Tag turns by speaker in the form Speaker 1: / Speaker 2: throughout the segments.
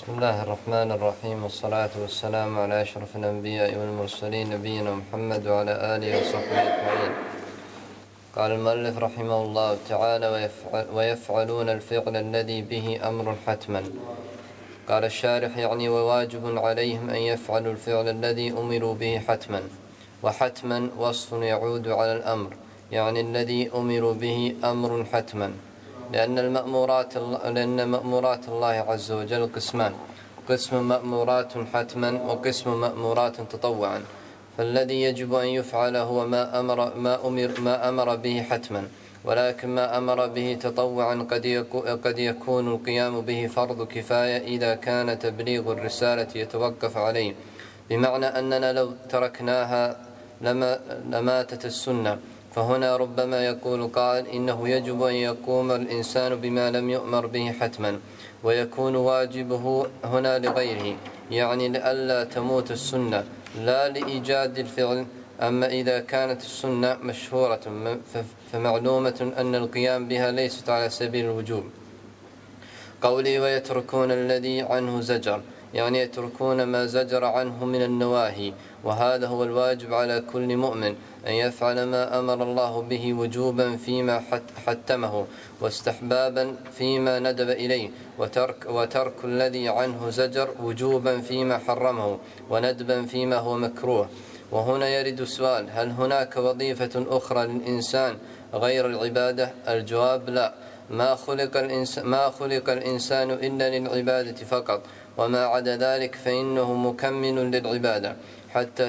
Speaker 1: بسم الله الرحمن الرحيم، والصلاة والسلام على أشرف الأنبياء والمرسلين نبينا محمد وعلى آله وصحبه أجمعين. قال المؤلف رحمه الله تعالى: ويفعلون الفعل الذي به أمر حتما. قال الشارح: يعني وواجب عليهم أن يفعلوا الفعل الذي أمروا به حتما. وحتما وصف يعود على الأمر، يعني الذي أمروا به أمر حتما، لأن مأمورات الله عز وجل قسمان: قسم مأمورات حتما وقسم مأمورات تطوعا. فالذي يجب أن يفعل هو ما أمر به حتما، ولكن ما أمر به تطوعا قد يكون القيام به فرض كفاية إذا كان تبليغ الرسالة يتوقف عليه، بمعنى أننا لو تركناها لماتت السنة. فهنا ربما يقول قائل: إنه يجب أن يقوم الإنسان بما لم يؤمر به حتما، ويكون واجبه هنا لغيره، يعني لئلا تموت السنة لا لإيجاد الفعل. أما إذا كانت السنة مشهورة فمعلومة أن القيام بها ليست على سبيل الوجوب. قولي ويتركون الذي عنه زجر، يعني يتركون ما زجر عنه من النواهي، وهذا هو الواجب على كل مؤمن، أن يفعل ما أمر الله به وجوبا فيما حتمه، واستحبابا فيما ندب إليه، وترك الذي عنه زجر وجوبا فيما حرمه، وندبا فيما هو مكروه. وهنا يرد السؤال: هل هناك وظيفة أخرى للإنسان غير العبادة؟ الجواب: لا، ما خلق الإنسان إلا للعبادة فقط، وما عدا ذلك فإنه مكمل للعبادة. حتى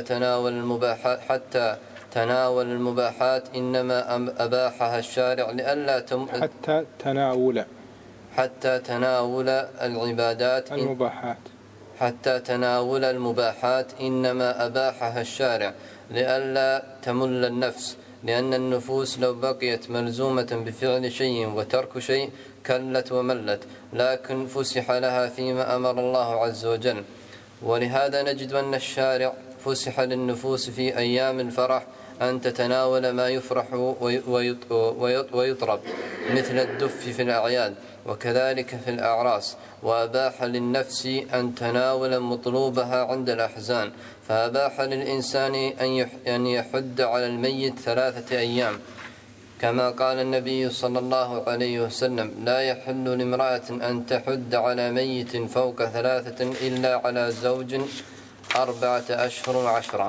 Speaker 1: تناول المباحات إنما أباحها الشارع لئلا حتى تناول العبادات حتى تناول المباحات إنما أباحها الشارع لئلا تمل النفس، لأن النفوس لو بقيت ملزومة بفعل شيء وترك شيء كلت وملت، لكن فسح لها فيما أمر الله عز وجل. ولهذا نجد أن الشارع فسح للنفوس في أيام الفرح أن تتناول ما يفرح ويطرب مثل الدف في الأعياد، وكذلك في الأعراس. وأباح للنفس أن تناول مطلوبها عند الأحزان، فأباح للإنسان أن يحد على الميت 3 أيام، كما قال النبي صلى الله عليه وسلم: لا يحل لامرأة أن تحد على ميت فوق 3 إلا على زوج 4 أشهر و10.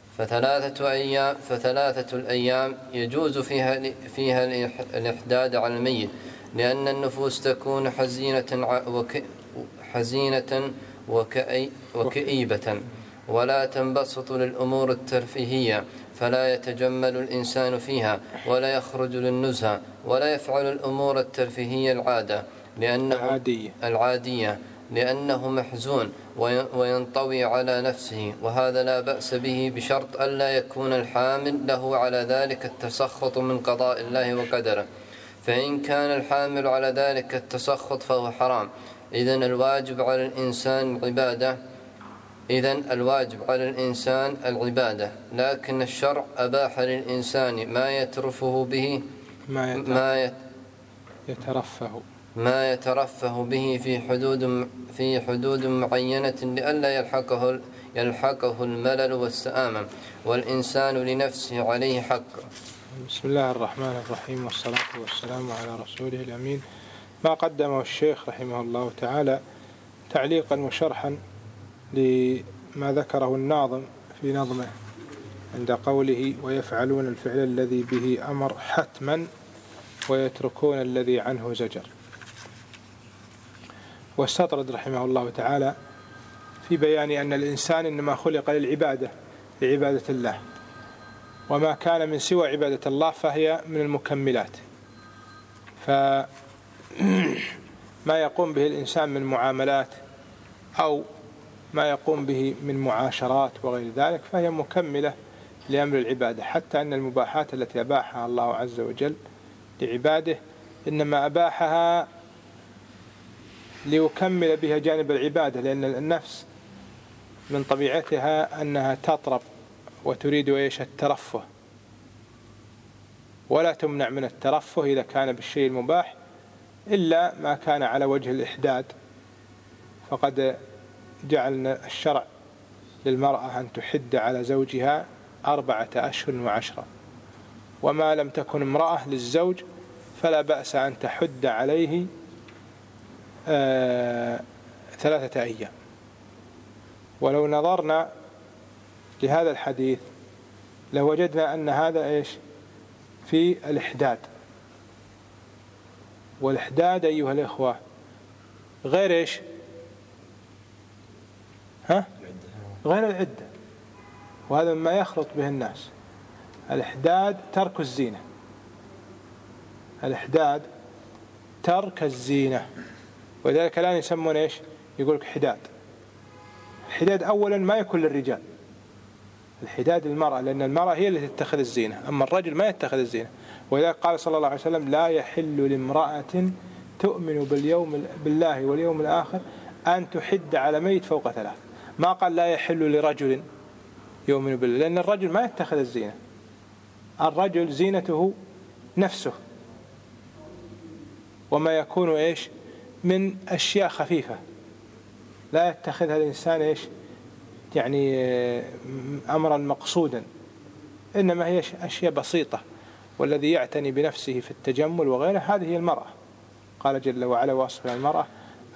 Speaker 1: ف3 الأيام يجوز فيها الإحداد على الميت، لأن النفوس تكون حزينة وكئيبة، ولا تنبسط للأمور الترفيهية، فلا يتجمل الإنسان فيها، ولا يخرج للنزهة، ولا يفعل الأمور الترفيهية العادية، لأنه محزون وينطوي على نفسه، وهذا لا بأس به بشرط ألا يكون الحامل له على ذلك التسخط من قضاء الله وقدره. فإن كان الحامل على ذلك التسخط فهو حرام. إذن الواجب على الإنسان العبادة، لكن الشرع أباح للإنسان ما يترفه به في حدود معينة لئلا يلحقه الملل والسآمة، والإنسان لنفسه عليه حق.
Speaker 2: بسم الله الرحمن الرحيم، والصلاة والسلام على رسوله الأمين. ما قدمه الشيخ رحمه الله تعالى تعليقا وشرحا لما ذكره الناظم في نظمه عند قوله: ويفعلون الفعل الذي به أمر حتما ويتركون الذي عنه زجر. واستطرد رحمه الله تعالى في بيان أن الإنسان إنما خلق لعبادة الله، وما كان من سوى عبادة الله فهي من المكملات. فما يقوم به الإنسان من معاملات أو ما يقوم به من معاشرات وغير ذلك فهي مكملة لأمر العبادة، حتى أن المباحات التي أباحها الله عز وجل لعباده إنما أباحها ليكمل بها جانب العبادة، لأن النفس من طبيعتها أنها تطرب وتريد الترفه، ولا تمنع من الترفه إذا كان بالشيء المباح إلا ما كان على وجه الإحداد، فقد جعلنا الشرع للمرأة أن تحد على زوجها 4 أشهر و10، وما لم تكن امرأة للزوج فلا بأس أن تحد عليه 3 أيام. ولو نظرنا لهذا الحديث لوجدنا أن هذا إيش في الإحداد، والإحداد أيها الإخوة غير إيش غير العدة، وهذا ما يخلط به الناس. الإحداد ترك الزينة، الإحداد ترك الزينة، ولذلك الآن يسمون إيش يقولك حداد. الحداد أولا ما يكون للرجال، الحداد للمرأة، لأن المرأة هي التي تتخذ الزينة، أما الرجل ما يتخذ الزينة. ولذلك قال صلى الله عليه وسلم لا يحل لامرأة تؤمن بالله واليوم الآخر أن تحد على ميت فوق 3. ما قال لا يحل لرجل يؤمن بالله، لأن الرجل ما يتخذ الزينة، الرجل زينته نفسه وما يكون إيش من أشياء خفيفة لا يتخذها الإنسان إيش يعني أمرا مقصودا، إنما هي أشياء بسيطة. والذي يعتني بنفسه في التجمل وغيره هذه هي المرأة. قال جل وعلا وصف المرأة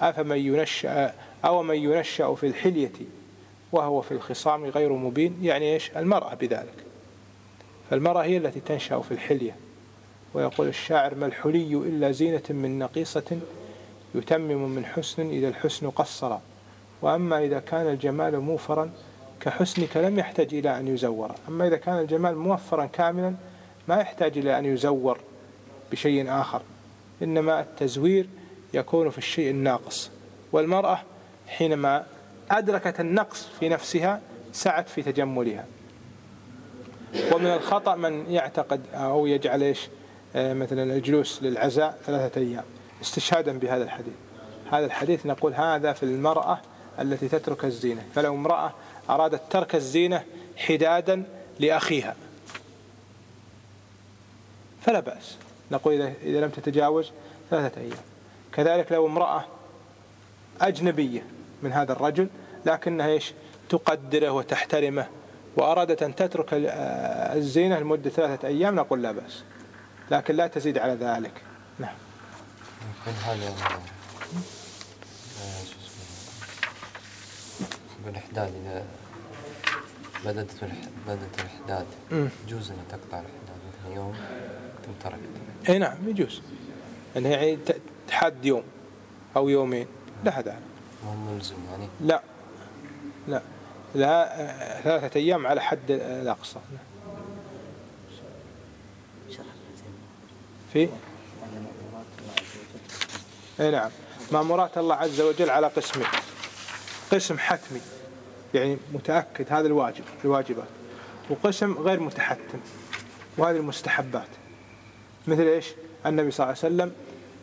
Speaker 2: من ينشأ في الحلية وهو في الخصام غير مبين، يعني إيش المرأة بذلك. فالمرأة هي التي تنشأ في الحلية. ويقول الشاعر ما الحلي إلا زينة من نقيصة يتمم من حسن إذا الحسن قصر، وأما إذا كان الجمال موفرا كحسنك لم يحتاج إلى أن يزور. أما إذا كان الجمال موفرا كاملا ما يحتاج إلى أن يزور بشيء آخر، إنما التزوير يكون في الشيء الناقص. والمرأة حينما أدركت النقص في نفسها سعت في تجملها. ومن الخطأ من يعتقد أو يجعل إيش مثلا الجلوس للعزاء 3 أيام استشهادا بهذا الحديث. هذا الحديث نقول هذا في المرأة التي تترك الزينة. فلو امرأة أرادت ترك الزينة حدادا لأخيها فلا بأس، نقول إذا لم تتجاوز 3 أيام. كذلك لو امرأة أجنبية من هذا الرجل لكنها إيش تقدره وتحترمه وأرادت أن تترك الزينة لمدة 3 أيام نقول لا بأس، لكن لا تزيد على ذلك. نعم.
Speaker 1: بالإحداد إذا بدأت الإحداد يجوز أن تقطع الإحداد مثل يوم ثم تركت.
Speaker 2: أي نعم يجوز أن يعني تحد يوم أو يومين لا هذا
Speaker 1: مو ملزم يعني.
Speaker 2: لا 3 أيام على حد الأقصى. في أي نعم مأمورات الله عز وجل على قسمين: قسم حتمي يعني متأكد هذا الواجبات، وقسم غير متحتم وهذه المستحبات. مثل إيش النبي صلى الله عليه وسلم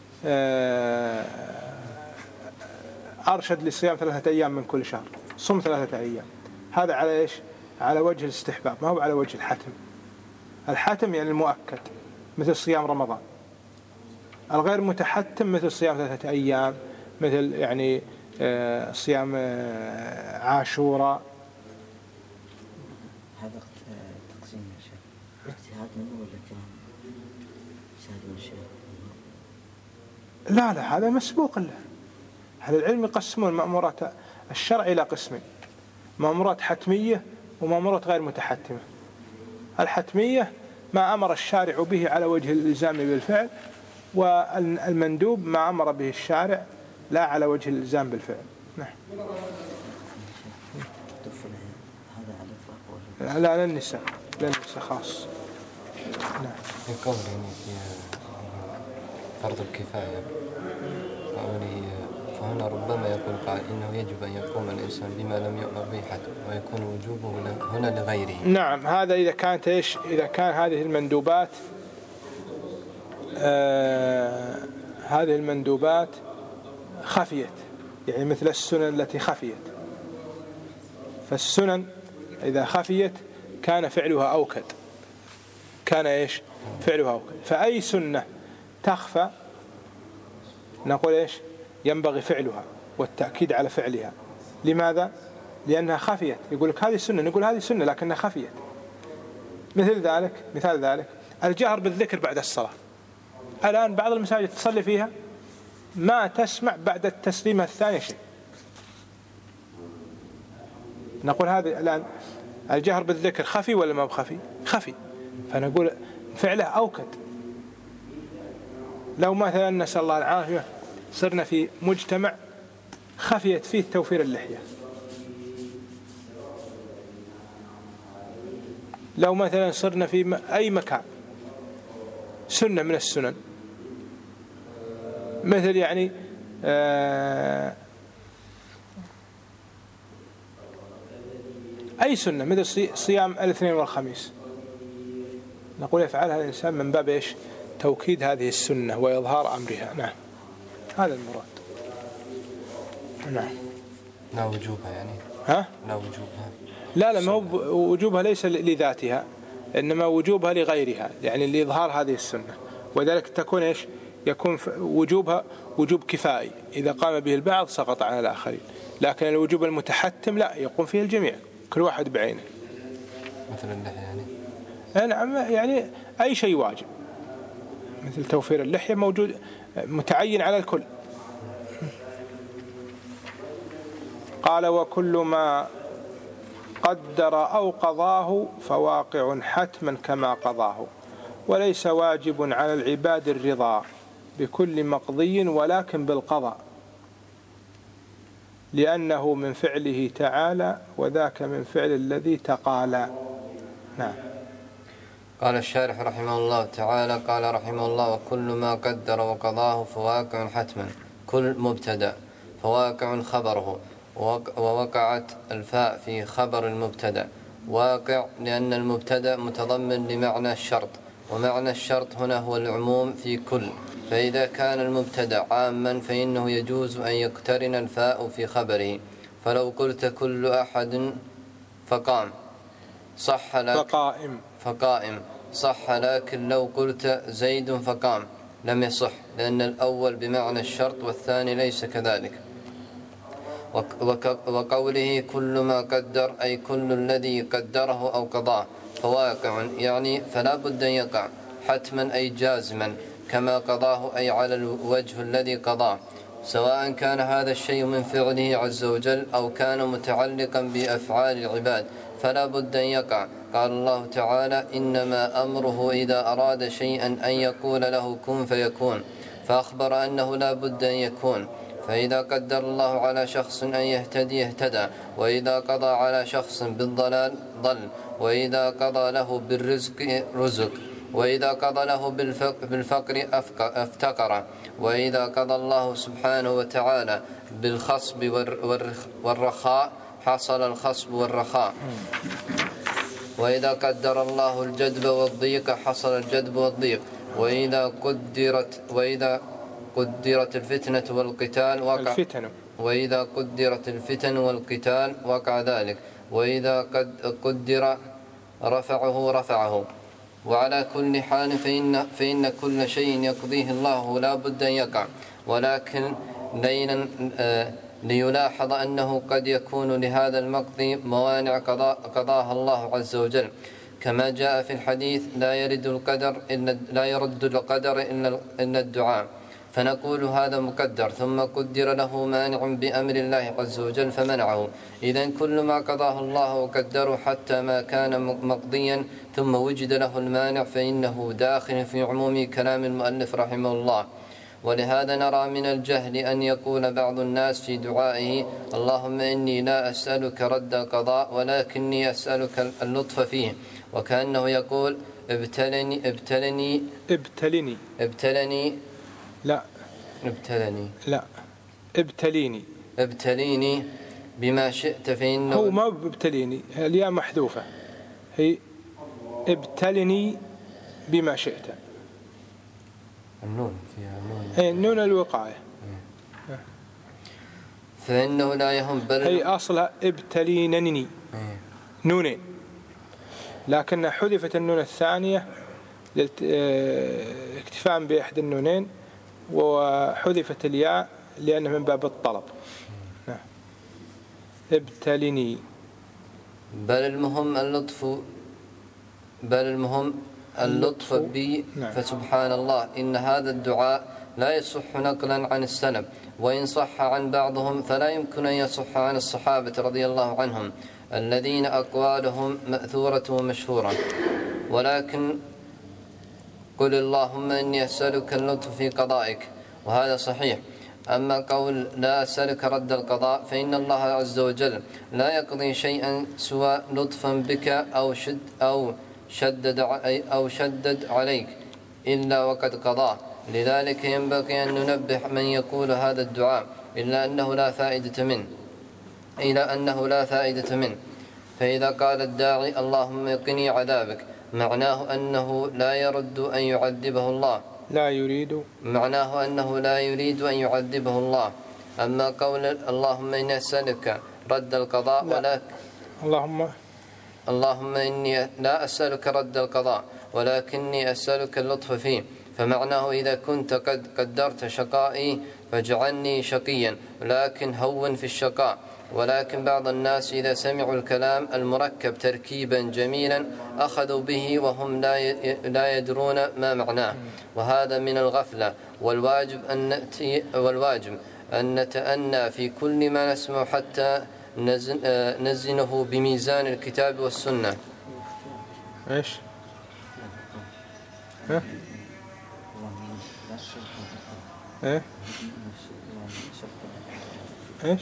Speaker 2: أرشد للصيام 3 أيام من كل شهر، صم 3 أيام. هذا على إيش على وجه الاستحباب ما هو على وجه الحتم. الحتم يعني المؤكد مثل صيام رمضان. الغير متحتم مثل صيام 3 أيام، مثل يعني صيام عاشوراء.
Speaker 3: هذا تقسيم يا شيخ اجتهاد منه ولا كان اجتهاد من الشيخ؟
Speaker 2: لا هذا مسبوق له. أهل العلم يقسمون مأمورات الشرع إلى قسمين: مأمورات حتمية ومأمورات غير متحتمة. الحتمية ما أمر الشارع به على وجه الإلزام بالفعل، والمندوب ما أمر به الشارع لا على وجه الإلزام بالفعل. نعم. لا للنساء خاص. نعم.
Speaker 1: في قول يعني في فرض الكفاية فهنا ربما يقول قائل إنه يجب أن يقوم الإنسان بما لم يؤمر به حتى ويكون وجوبه هنا لغيره.
Speaker 2: نعم هذا إذا كانت إذا كان هذه المندوبات خفيت، يعني مثل السنن التي خفيت. فالسنن إذا خفيت كان فعلها أوكد، فعلها أوكد. فأي سنة تخفى نقول ينبغي فعلها. والتأكيد على فعلها. لماذا؟ لأنها خفيت. يقول لك هذه السنة، نقول هذه السنة لكنها مثال ذلك الجهر بالذكر بعد الصلاة. الآن بعض المساجد تصلي فيها ما تسمع بعد التسليمة الثانية شيء. نقول هذا الآن الجهر بالذكر خفي ولا ما بخفي؟ خفي. فنقول فعله أوكد. لو مثلا نسأل الله العافية صرنا في مجتمع خفيت فيه توفير اللحية، لو مثلا صرنا في أي مكان سنة من السنن، مثل يعني أي سنة مثل صيام الاثنين والخميس، نقول يفعلها الإنسان من باب إيش؟ توكيد هذه السنة وإظهار أمرها. نعم، هذا المراد. نعم.
Speaker 1: لا وجوبها يعني.
Speaker 2: ها؟
Speaker 1: لا وجوبها.
Speaker 2: لا ما هو وجوبها ليس لذاتها، إنما وجوبها لغيرها، يعني لإظهار هذه السنة. وذلك تكون إيش؟ يكون وجوبها وجوب كفائي، إذا قام به البعض سقط على الآخرين. لكن الوجوب المتحتم لا، يقوم فيه الجميع كل واحد بعينه.
Speaker 1: مثل اللحية يعني.
Speaker 2: نعم، يعني أي شيء واجب مثل توفير اللحية موجود متعين على الكل. قال وكل ما قدر أو قضاه فواقع حتما كما قضاه، وليس واجب على العباد الرضا بكل مقضي ولكن بالقضاء، لأنه من فعله تعالى وذاك من فعل الذي تقالى. نعم.
Speaker 1: قال الشارح رحمه الله تعالى قال رحمه الله وكل ما قدر وقضاه فواقع حتما. كل مبتدأ فواقع خبره، ووقعت الفاء في خبر المبتدأ. واقع لأن المبتدأ متضمن لمعنى الشرط، ومعنى الشرط هنا هو العموم في كل، فإذا كان المبتدأ عاما فإنه يجوز أن يقترن الفاء في خبره. فلو قلت كل أحد فقام صح لك فقائم صح، لكن لو قلت زيد فقام لم يصح، لأن الأول بمعنى الشرط والثاني ليس كذلك. وقوله كل ما قدر أي كل الذي قدره أو قضاه فواقع، يعني فلا بد أن يقع حتما أي جازما، كما قضاه أي على الوجه الذي قضاه، سواء كان هذا الشيء من فعله عز وجل أو كان متعلقا بأفعال العباد فلا بد أن يقع. قال الله تعالى إنما أمره إذا أراد شيئا أن يقول له كن فيكون، فأخبر أنه لا بد أن يكون. فإذا قدر الله على شخص أن يهتدي اهتدى، وإذا قضى على شخص بالضلال ضل، وإذا قضى له بالرزق رزق، وإذا قضى له بالفقر افتقر، وإذا قضى الله سبحانه وتعالى بالخصب والرخاء حصل الخصب والرخاء، وإذا قدر الله الجدب والضيق حصل الجدب والضيق، وإذا قدرت الفتنة والقتال وقع وإذا قدرت الفتن والقتال وقع ذلك، وإذا قدر رفعه. وعلى كل حال فإن كل شيء يقضيه الله لا بد أن يقع، ولكن ليلاحظ أنه قد يكون لهذا المقضي موانع قضاها الله عز وجل، كما جاء في الحديث لا يرد القدر إلا الدعاء، فنقول هذا مقدر ثم قدر له مانع بأمر الله عز وجل فمنعه. إذن كل ما قضاه الله وقدره حتى ما كان مقضيا ثم وجد له المانع فإنه داخل في عموم كلام المؤلف رحمه الله. ولهذا نرى من الجهل أن يقول بعض الناس في دعائه اللهم إني لا أسألك رد القضاء ولكني أسألك اللطف فيه، وكأنه يقول ابتلني ابتليني بما شئت، فإنه
Speaker 2: هو ما ابتليني، الياء محذوفة، هي ابتلني بما شئت،
Speaker 1: النون فيها
Speaker 2: النون الوقاية،
Speaker 1: فإنه لا يهم بل
Speaker 2: هي أصلها ابتلينني نونين، لكن حذفت النون الثانية اكتفاء بأحد النونين، وحذفت الياء لأنه من باب الطلب. نعم. ابتلني.
Speaker 1: بل المهم اللطف بي.
Speaker 2: نعم.
Speaker 1: فسبحان الله إن هذا الدعاء لا يصح نقلا عن السلف، وإن صح عن بعضهم فلا يمكن أن يصح عن الصحابة رضي الله عنهم الذين أقوالهم مأثورة ومشهورة. ولكن قل اللهم إني أسألك اللطف في قضائك، وهذا صحيح. أما قول لا أسألك رد القضاء فإن الله عز وجل لا يقضي شيئا سوى لطفا بك أو شدد عليك إلا وقد قضاه. لذلك ينبغي أن ننبه من يقول هذا الدعاء إلا أنه لا فائدة منه. فإذا قال الداعي اللهم قني عذابك معناه أنه لا يرد أن يعذبه الله، معناه أنه لا يريد أن يعذبه الله. أما قول اللهم إني أسألك رد القضاء ولكن اللهم إني لا أسألك رد القضاء ولكني أسألك اللطف فيه، فمعناه إذا كنت قد قدرت شقائي فاجعلني شقيا لكن هون في الشقاء. ولكن بعض الناس إذا سمعوا الكلام المركب تركيبا جميلا أخذوا به وهم لا يدرون ما معناه، وهذا من الغفلة. والواجب أن نتأنى في كل ما نسمع حتى نزنه بميزان الكتاب والسنة.
Speaker 2: إيش؟ ها؟ إيه؟ إيش؟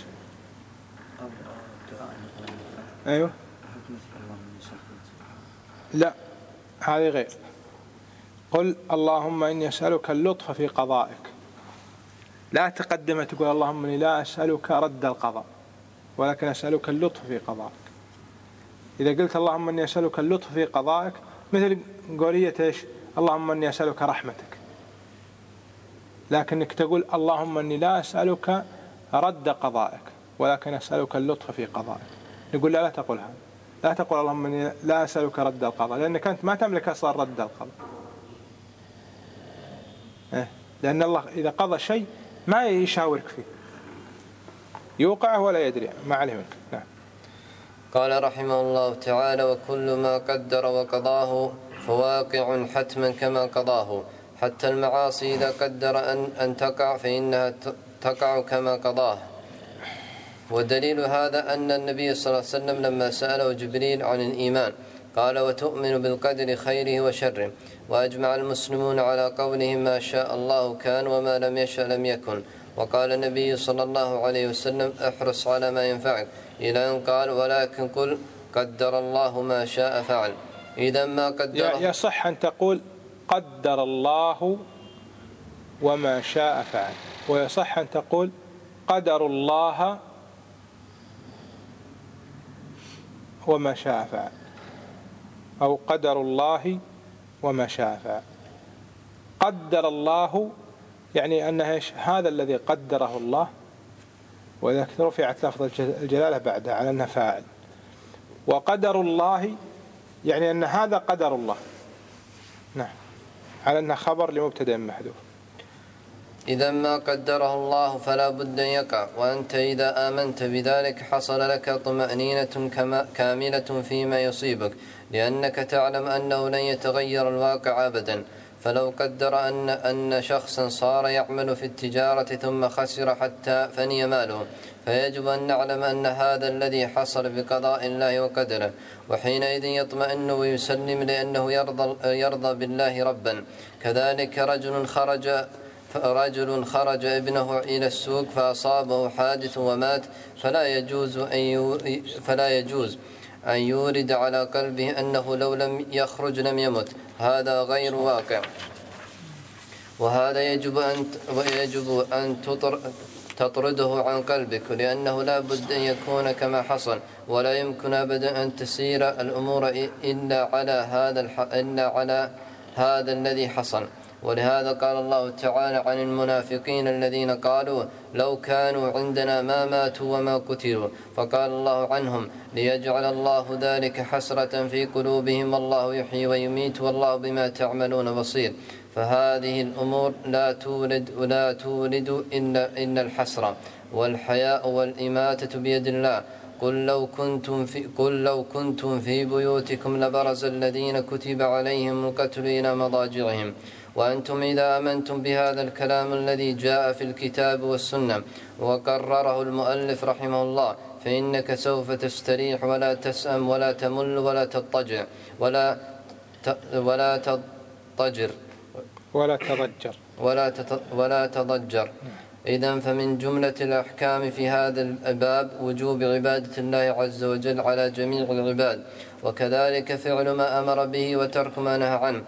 Speaker 2: أيوه. لا، هذه غير. قل اللهم إني أسألك اللطف في قضائك، لا تقدم تقول اللهم إني لا أسألك رد القضاء ولكن أسألك اللطف في قضائك. إذا قلت اللهم إني أسألك اللطف في قضائك مثل قولية إيش؟ اللهم إني أسألك رحمتك، لكنك تقول اللهم إني لا أسألك رد قضائك ولكن أسألك اللطف في قضائك. نقول لا تقول هذا، لا تقول اللهم إني لا أسألك رد القضاء، لأنك أنت ما تملك أصلا رد القضاء. لأن الله إذا قضى شيء ما يشاورك فيه، يوقعه ولا يدري ما عليه منك. نعم.
Speaker 1: قال رحمه الله تعالى وكل ما قدر وقضاه فواقع حتما كما قضاه، حتى المعاصي إذا قدر أن تقع فإنها تقع كما قضاه. ودليل هذا أن النبي صلى الله عليه وسلم لما سأله جبريل عن الإيمان قال وتؤمن بالقدر خيره وشره، وأجمع المسلمون على قولهم ما شاء الله كان وما لم يشأ لم يكن. وقال النبي صلى الله عليه وسلم احرص على ما ينفعك، إلى أن قال ولكن قل قدر الله ما شاء فعل. إذا ما قدر
Speaker 2: يصح أن تقول قدر الله وما شاء فعل، ويصح أن تقول قدر الله وما شاء فعل، أو قدر الله وما شاء فعل. قدر الله يعني أنه هذا الذي قدره الله، وإذا رفعت لفظ الجلالة بعدها على أنها فاعل. وقدر الله يعني أن هذا قدر الله، نعم، على أنها خبر لمبتدأ محذوف.
Speaker 1: إذا ما قدره الله فلا بد أن يقع، وأنت إذا آمنت بذلك حصل لك طمأنينة كاملة فيما يصيبك، لأنك تعلم أنه لن يتغير الواقع أبدا. فلو قدر أن شخصا صار يعمل في التجارة ثم خسر حتى فني ماله، فيجب أن نعلم أن هذا الذي حصل بقضاء الله وقدره، وحينئذ يطمئن ويسلم لأنه يرضى بالله ربا. كذلك رجل خرج ابنه إلى السوق فأصابه حادث ومات، فلا يجوز أن يورد على قلبه أنه لو لم يخرج لم يمت، هذا غير واقع. وهذا يجب أن تطرده عن قلبك، لأنه لا بد أن يكون كما حصل، ولا يمكن أبدا أن تسير الأمور إلا على هذا الذي حصل. ولهذا قال الله تعالى عن المنافقين الذين قالوا لو كانوا عندنا ما ماتوا وما قتلوا، فقال الله عنهم ليجعل الله ذلك حسرة في قلوبهم والله يحيي ويميت والله بما تعملون بصير. فهذه الأمور لا تولد إلا الحسرة والحياء والإماتة بيد الله. قل لو كنتم في بيوتكم لبرز الذين كتب عليهم القتل إلى مضاجعهم، وأنتم إذا آمنتم بهذا الكلام الذي جاء في الكتاب والسنة وقرره المؤلف رحمه الله فإنك سوف تستريح ولا تسأم ولا تمل ولا تضطجع ولا تضجر. إذن فمن جملة الأحكام في هذا الباب وجوب عبادة الله عز وجل على جميع العباد، وكذلك فعل ما أمر به وترك ما نهى عنه،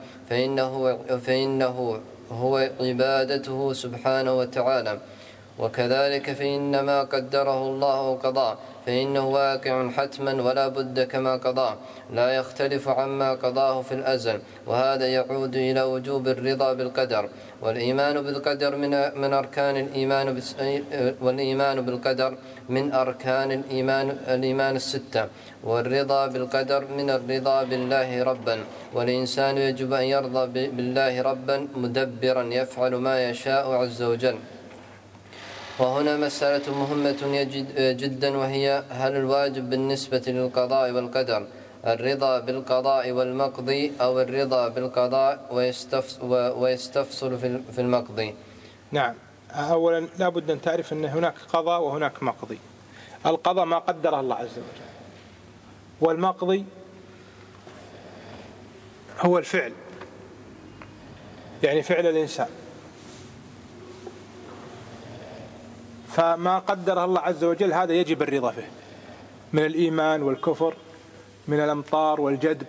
Speaker 1: فإنه هو عبادته سبحانه وتعالى. وكذلك فإن ما قدره الله قضاء فإنه واقع حتما ولا بد كما قضاه، لا يختلف عما قضاه في الأزل، وهذا يعود إلى وجوب الرضا بالقدر. والإيمان بالقدر من أركان الإيمان والإيمان بالقدر من أركان الإيمان الستة، والرضا بالقدر من الرضا بالله ربا، والإنسان يجب أن يرضى بالله ربا مدبرا يفعل ما يشاء عز وجل. وهنا مسألة مهمة جدا، وهي هل الواجب بالنسبة للقضاء والقدر الرضا بالقضاء والمقضي أو الرضا بالقضاء ويستفصل في المقضي؟
Speaker 2: نعم، أولا لا بد أن تعرف أن هناك قضاء وهناك مقضي. القضاء ما قدره الله عز وجل، والمقضي هو الفعل، يعني فعل الإنسان. فما قدره الله عز وجل هذا يجب الرضا فيه من الإيمان والكفر، من الأمطار والجدب،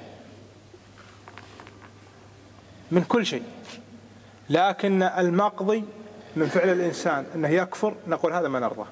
Speaker 2: من كل شيء. لكن المقضي من فعل الإنسان أنه يكفر، نقول هذا ما نرضى.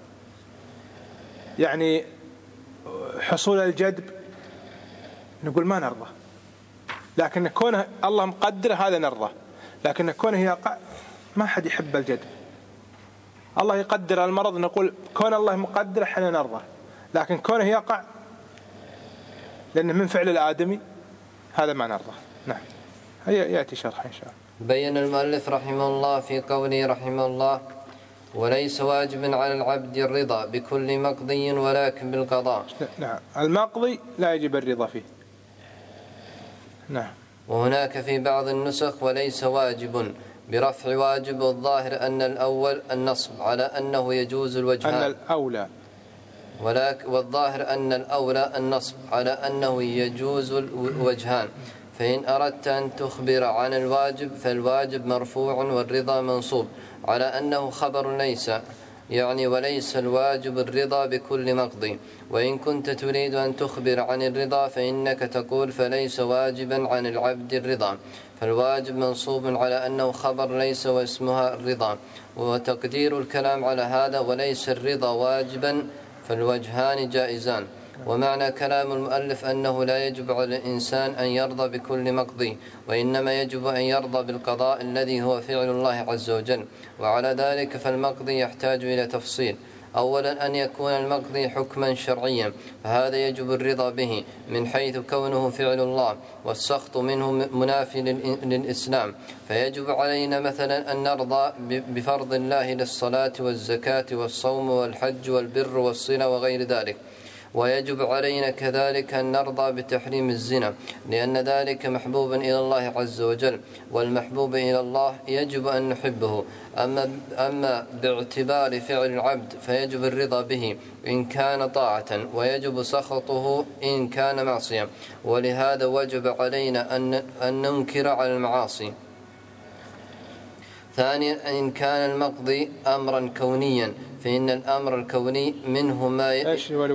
Speaker 2: يعني حصول الجدب نقول ما نرضى، لكن كونه الله مقدر هذا نرضى. لكن كونه يقع ما حد يحب الجدب. الله يقدر المرض نقول كون الله مقدر احنا نرضى، لكن كونه يقع لأنه من فعل الآدمي هذا ما نرضى. نعم، يأتي شرح إن شاء الله.
Speaker 1: بين المؤلف رحمه الله في قوله رحمه الله وليس واجبا على العبد الرضا بكل مقضي ولكن بالقضاء.
Speaker 2: نعم، المقضي لا يجب الرضا فيه. نعم.
Speaker 1: وهناك في بعض النسخ وليس واجب برفع واجب، والظاهر أن الأول النصب على أنه يجوز الوجهان،
Speaker 2: أن الأولى،
Speaker 1: والظاهر أن الأولى النصب على أنه يجوز الوجهان. فإن أردت أن تخبر عن الواجب فالواجب مرفوع والرضا منصوب على أنه خبر ليس، يعني وليس الواجب الرضا بكل مقضي. وإن كنت تريد أن تخبر عن الرضا فإنك تقول فليس واجبا عن العبد الرضا، فالواجب منصوب على أنه خبر ليس واسمها الرضا. وتقدير الكلام على هذا وليس الرضا واجبا فالوجهان جائزان. ومعنى كلام المؤلف أنه لا يجب على الإنسان أن يرضى بكل مقضي، وإنما يجب أن يرضى بالقضاء الذي هو فعل الله عز وجل. وعلى ذلك فالمقضي يحتاج إلى تفصيل. أولا أن يكون المقضي حكما شرعيا، فهذا يجب الرضا به من حيث كونه فعل الله، والسخط منه منافي للإسلام. فيجب علينا مثلا أن نرضى بفرض الله للصلاة والزكاة والصوم والحج والبر والصلة وغير ذلك. ويجب علينا كذلك أن نرضى بتحريم الزنا، لأن ذلك محبوب إلى الله عز وجل، والمحبوب إلى الله يجب أن نحبه. أما باعتبار فعل العبد فيجب الرضا به إن كان طاعة، ويجب سخطه إن كان معصية. ولهذا وجب علينا أن ننكر على المعاصي. ثانيا إن كان المقضي أمرا كونيا فإن الأمر الكوني منه ما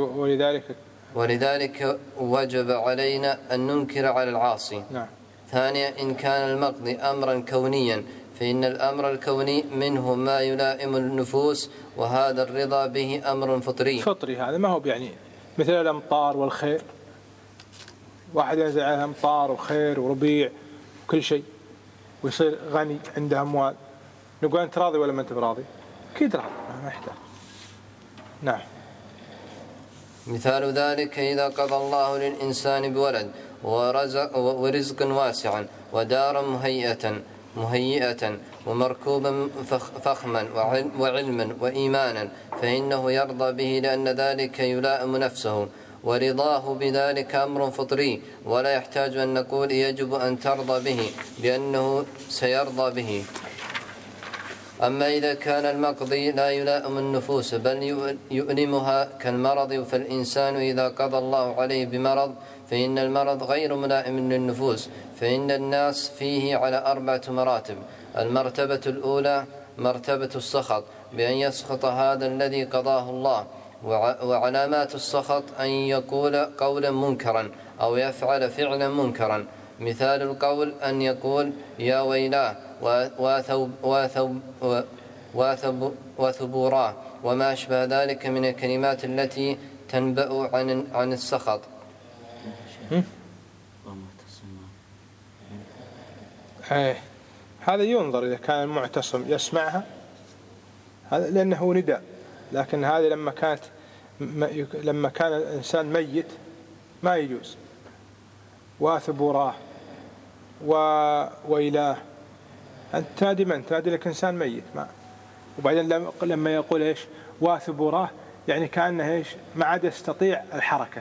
Speaker 1: ولذلك وجب علينا أن ننكر على العاصي.
Speaker 2: نعم.
Speaker 1: ثانيا إن كان المقضي أمرا كونيا فإن الأمر الكوني منه ما يلائم النفوس، وهذا الرضا به أمر فطري.
Speaker 2: هذا ما هو يعني مثل الأمطار والخير، واحد ينزل على أمطار وخير وربيع وكل شيء، ويصير غني عنده أموال، نقول أنت راضي ولا ما أنت براضي؟ أكيد راضي، ما يحتاج. نعم.
Speaker 1: مثال ذلك إذا قضى الله للإنسان بولد ورزقا واسعا ودارا مهيئة ومركوبا فخما وعلما وإيمانا، فإنه يرضى به لأن ذلك يلائم نفسه، ورضاه بذلك أمر فطري ولا يحتاج أن نقول يجب أن ترضى به لأنه سيرضى به. أما إذا كان المقضي لا يلائم النفوس بل يؤلمها كالمرض، فالإنسان إذا قضى الله عليه بمرض فإن المرض غير ملائم للنفوس، فإن الناس فيه على 4 مراتب. المرتبة الأولى مرتبة السخط بأن يسخط هذا الذي قضاه الله، وعلامات السخط أن يقول قولا منكرا أو يفعل فعلا منكرا. مثال القول أن يقول يا ويلاه وثبوراه وما أشبه ذلك من الكلمات التي تنبأ عن السخط.
Speaker 2: هذا ينظر إذا كان المعتصم يسمعها، هذا لأنه نداء، لكن هذه لما كان الإنسان ميت ما يجوز. وثبوراه وويلاه، أنت تنادي من؟ تنادي لك إنسان ميت ما. وبعدين لما يقول إيش وثبوراه يعني كأنه إيش ما عاد يستطيع الحركة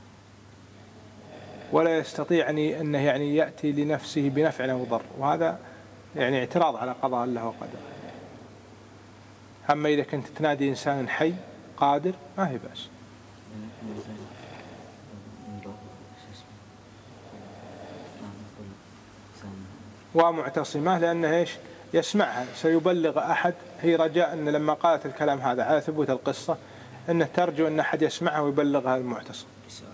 Speaker 2: ولا يستطيع أنه يعني يأتي لنفسه بنفع أو ضر، وهذا يعني اعتراض على قضاء الله وقدره. أما إذا كنت تنادي إنسان حي قادر ما هي بأس. ومعتصمة لأنه إيش يسمعها سيبلغ أحد، هي رجاء أن لما قالت الكلام هذا على ثبوت القصة أنه ترجو أن أحد يسمعها ويبلغها المعتصم.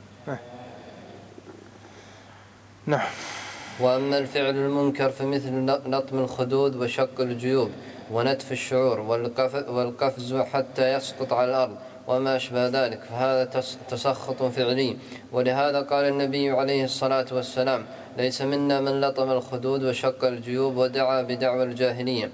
Speaker 2: نعم.
Speaker 1: وأما الفعل المنكر فمثل لطم الخدود وشق الجيوب ونتف الشعور والقفز حتى يسقط على الأرض وما أشبه ذلك، فهذا تسخط فعلي. ولهذا قال النبي عليه الصلاة والسلام ليس منا من لطم الخدود وشق الجيوب ودعا بدعوى الجاهلية.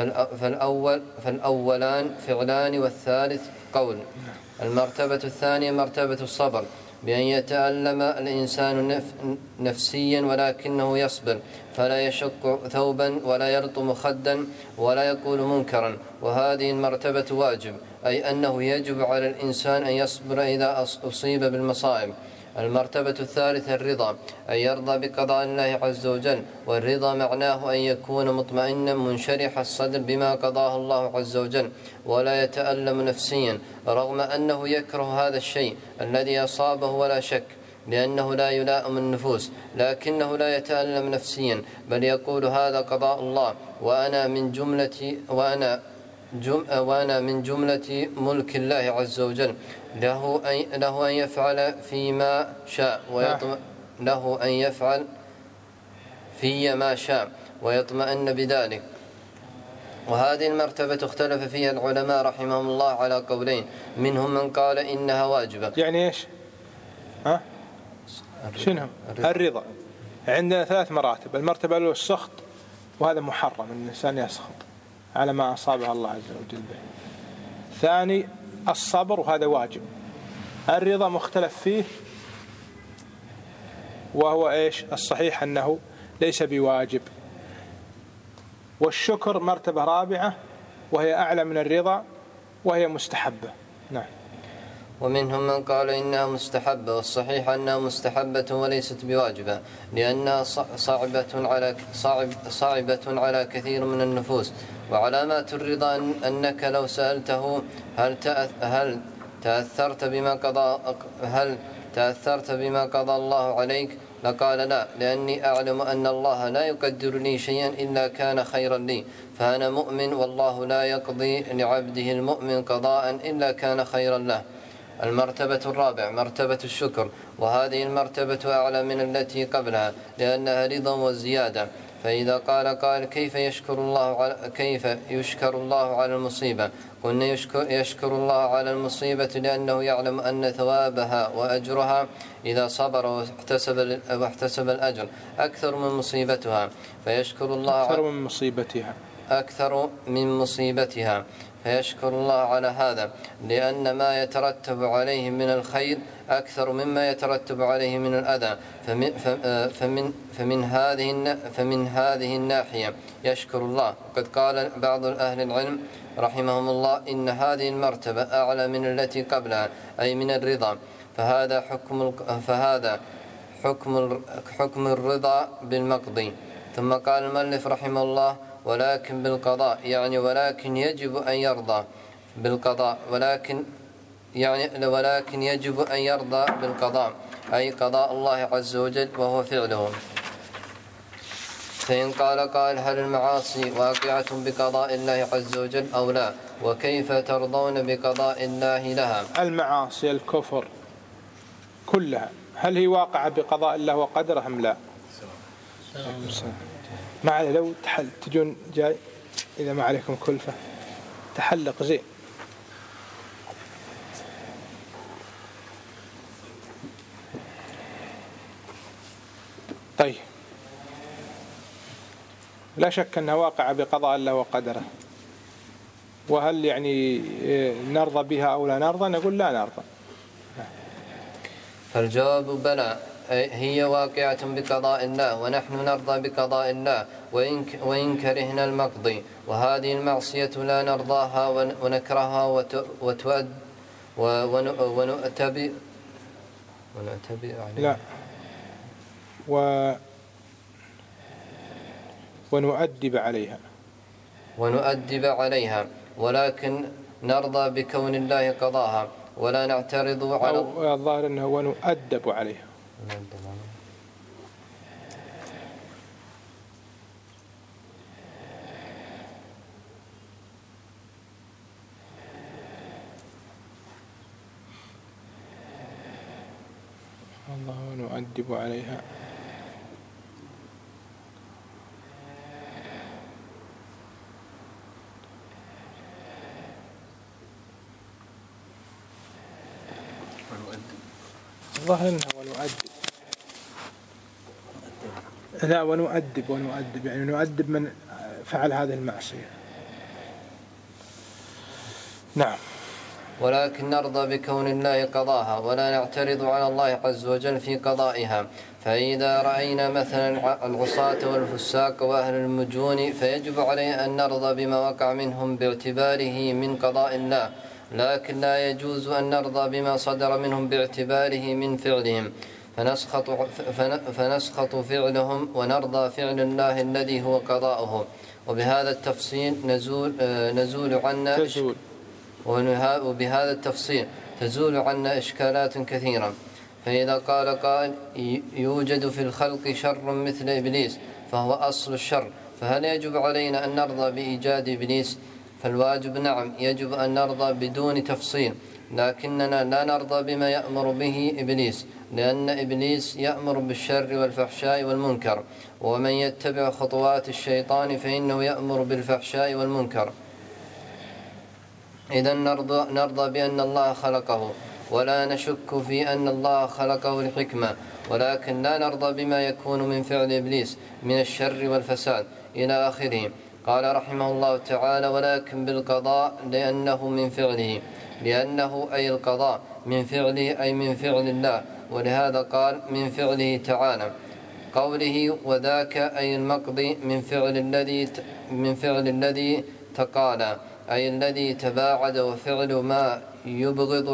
Speaker 1: فالأولان فعلان والثالث قول. المرتبة الثانية مرتبة الصبر بأن يتألم الإنسان نفسيا ولكنه يصبر، فلا يشق ثوبا ولا يلطم خدا ولا يقول منكرا، وهذه المرتبة واجب، أي أنه يجب على الإنسان أن يصبر إذا أصيب بالمصائب. المرتبة الثالثة الرضا، أن يرضى بقضاء الله عز وجل، والرضا معناه أن يكون مطمئنا منشرح الصدر بما قضاه الله عز وجل ولا يتألم نفسيا رغم أنه يكره هذا الشيء الذي أصابه ولا شك، لأنه لا يلائم النفوس، لكنه لا يتألم نفسيا بل يقول هذا قضاء الله وأنا من جملة ملك الله عز وجل، له أن يفعل فيما شاء له أن يفعل في ما شاء ويطمئن بذلك. وهذه المرتبة اختلف فيها العلماء رحمهم الله على قولين، منهم من قال إنها واجبة.
Speaker 2: يعني إيش؟ شنو؟ الرضا عندنا 3 مراتب. المرتبة الأولى السخط، وهذا محرم أن الإنسان يسخط على ما أصابه الله عز وجل به. ثاني الصبر، وهذا واجب. الرضا مختلف فيه، وهو إيش؟ الصحيح أنه ليس بواجب. والشكر مرتبة رابعة وهي أعلى من الرضا وهي مستحبة. نعم.
Speaker 1: ومنهم من قال إنها مستحبة، والصحيح أنها مستحبة وليست بواجبة، لأنها صعبة على كثير من النفوس. وعلامات الرضا أنك لو سألته هل تأثرت بما قضى الله عليك لقال لا، لأني أعلم أن الله لا يقدر لي شيئا إلا كان خيرا لي، فأنا مؤمن والله لا يقضي لعبده المؤمن قضاء إلا كان خيرا له. المرتبة الرابعة مرتبة الشكر، وهذه المرتبة أعلى من التي قبلها لأنها رضا وزيادة، فإذا قال قائل كيف يشكر الله على المصيبة؟ قلنا يشكر الله على المصيبة لأنه يعلم أن ثوابها وأجرها إذا صبر واحتسب الأجر أكثر من مصيبتها، فيشكر الله أكثر من مصيبتها فيشكر الله على هذا، لأن ما يترتب عليه من الخير أكثر مما يترتب عليه من الأذى. فمن هذه الناحية يشكر الله. قد قال بعض أهل العلم رحمهم الله إن هذه المرتبة أعلى من التي قبلها، أي من الرضا، فهذا حكم الرضا بالمقضي. ثم قال المؤلف رحمه الله ولكن بالقضاء، يعني ولكن يجب أن يرضى بالقضاء، ولكن يجب أن يرضى بالقضاء، أي قضاء الله عز وجل وهو فعله. فإن قال قائل هل المعاصي واقعة بقضاء الله عز وجل أو لا؟ وكيف ترضون بقضاء الله لها؟
Speaker 2: المعاصي الكفر كلها هل هي واقعة بقضاء الله وقدره أم لا؟ ما عليه لو تجون جاي إذا ما عليكم كلفة تحلق زين. طيب لا شك أنها واقعة بقضاء الله وقدره، وهل يعني نرضى بها أو لا نرضى؟ نقول لا نرضى.
Speaker 1: فالجواب بلى، هي واقعة بقضاء الله ونحن نرضى بقضاء الله وإن كرهنا المقضي، وهذه المعصية لا نرضاها ونكرهها ونؤتبئ
Speaker 2: لا
Speaker 1: ونؤدب عليها، ولكن نرضى بكون الله قضاها ولا نعترض على
Speaker 2: الظاهر أنه ونؤدب عليها. الله ونؤدب عليها. الظاهر أنه ونؤدب، لا ونؤدب يعني نؤدب من فعل هذه المعصية. نعم.
Speaker 1: ولكن نرضى بكون الله قضاها ولا نعترض على الله عز وجل في قضائها. فإذا رأينا مثلا العصاة والفساق وأهل المجون فيجب علينا أن نرضى بما وقع منهم باعتباره من قضاء الله، لكن لا يجوز أن نرضى بما صدر منهم باعتباره من فعلهم، فنسخط فعلهم ونرضى فعل الله الذي هو قضاؤه. وبهذا التفصيل تزول عنا إشكالات كثيرة. فإذا قال قائل يوجد في الخلق شر مثل إبليس فهو أصل الشر، فهل يجب علينا أن نرضى بإيجاد إبليس؟ فالواجب نعم، يجب أن نرضى بدون تفصيل، لكننا لا نرضى بما يأمر به إبليس، لأن إبليس يأمر بالشر والفحشاء والمنكر، ومن يتبع خطوات الشيطان فإنه يأمر بالفحشاء والمنكر. إذن نرضى بأن الله خلقه، ولا نشك في أن الله خلقه لحكمة، ولكن لا نرضى بما يكون من فعل إبليس من الشر والفساد إلى آخره. قال رحمه الله تعالى ولكن بالقضاء لأنه من فعله، لأنه أي القضاء من فعله أي من فعل الله، ولهذا قال من فعله تعالى. قوله وذاك أي المقضي من فعل الذي تقالى، أي الذي تباعد، وفعل ما يبغض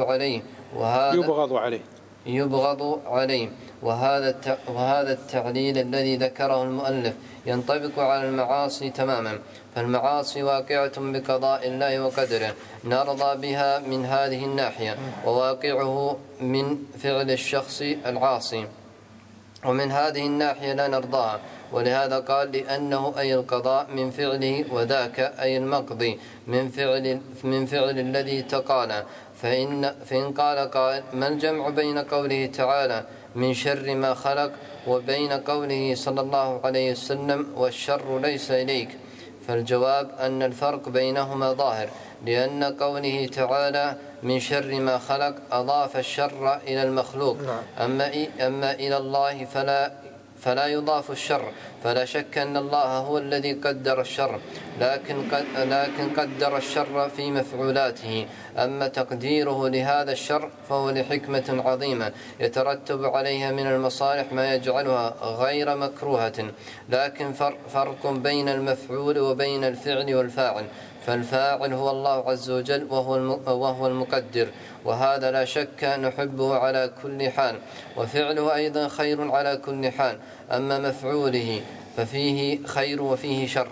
Speaker 1: عليه. وهذا التعليل الذي ذكره المؤلف ينطبق على المعاصي تماما، فالمعاصي واقعة بقضاء الله وقدره نرضى بها من هذه الناحية، وواقعه من فعل الشخص العاصي، ومن هذه الناحية لا نرضاها. ولهذا قال لأنه أي القضاء من فعله، وذاك أي المقضي من فعل الذي تقالى. فإن قال قائل ما الجمع بين قوله تعالى من شر ما خلق، وبين قوله صلى الله عليه وسلم والشر ليس إليك. فالجواب أن الفرق بينهما ظاهر، لأن قوله تعالى من شر ما خلق أضاف الشر إلى المخلوق، أما إلى الله فلا يضاف الشر، فلا شك أن الله هو الذي قدر الشر، لكن قدر الشر في مفعولاته. أما تقديره لهذا الشر فهو لحكمة عظيمة يترتب عليها من المصالح ما يجعلها غير مكروهة. لكن فرق بين المفعول وبين الفعل والفاعل، فالفاعل هو الله عز وجل وهو المقدر، وهذا لا شك نحبه على كل حال، وفعله أيضا خير على كل حال. أما مفعوله ففيه خير وفيه شر.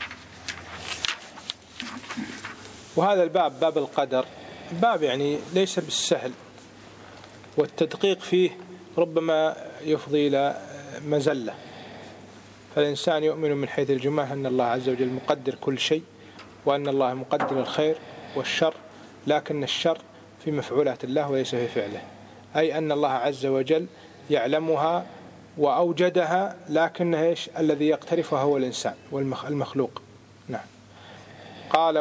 Speaker 2: وهذا الباب، باب القدر، باب يعني ليس بالسهل، والتدقيق فيه ربما يفضي إلى مزلة. فالإنسان يؤمن من حيث الجملة أن الله عز وجل مقدر كل شيء، وأن الله مقدر الخير والشر، لكن الشر في مفعولات الله وليس في فعله، أي أن الله عز وجل يعلمها وأوجدها، لكن الذي يقترفها هو الإنسان والمخلوق. نعم. قال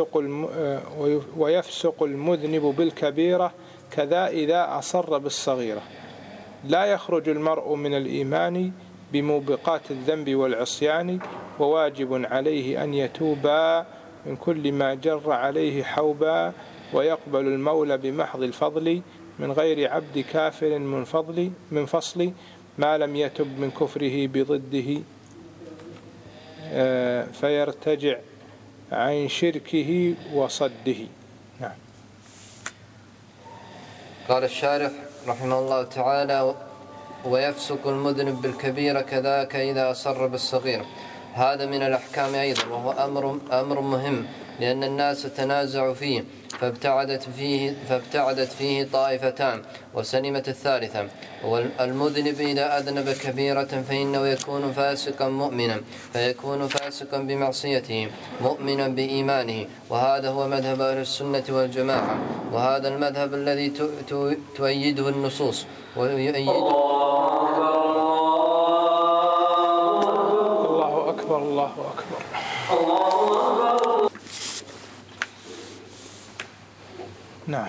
Speaker 2: ويفسق المذنب بالكبيرة كذا إذا أصر بالصغيرة. لا يخرج المرء من الإيمان بموبقات الذنب والعصيان، وواجب عليه أن يتوبا من كل ما جر عليه حوبا، ويقبل المولى بمحض الفضل من غير عبد كافر من فصل، ما لم يتب من كفره بضده فيرتجع عن شركه وصده. نعم.
Speaker 1: قال الشارح رحمه الله تعالى: ويفسق المذنب بالكبيرة كذاك إذا أصر بالصغير. هذا من الأحكام أيضا، وهو أمر مهم، لأن الناس تنازعوا فيه، فابتعدت فيه طائفتان وسلمت الثالثة. والمذنب إذا أذنب كبيرة فإنه يكون فاسقا مؤمنا، فيكون فاسقا بمعصيته مؤمنا بإيمانه، وهذا هو مذهب أهل السنة والجماعة، وهذا المذهب الذي تؤيده النصوص
Speaker 2: الله أكبر الله أكبر. نعم.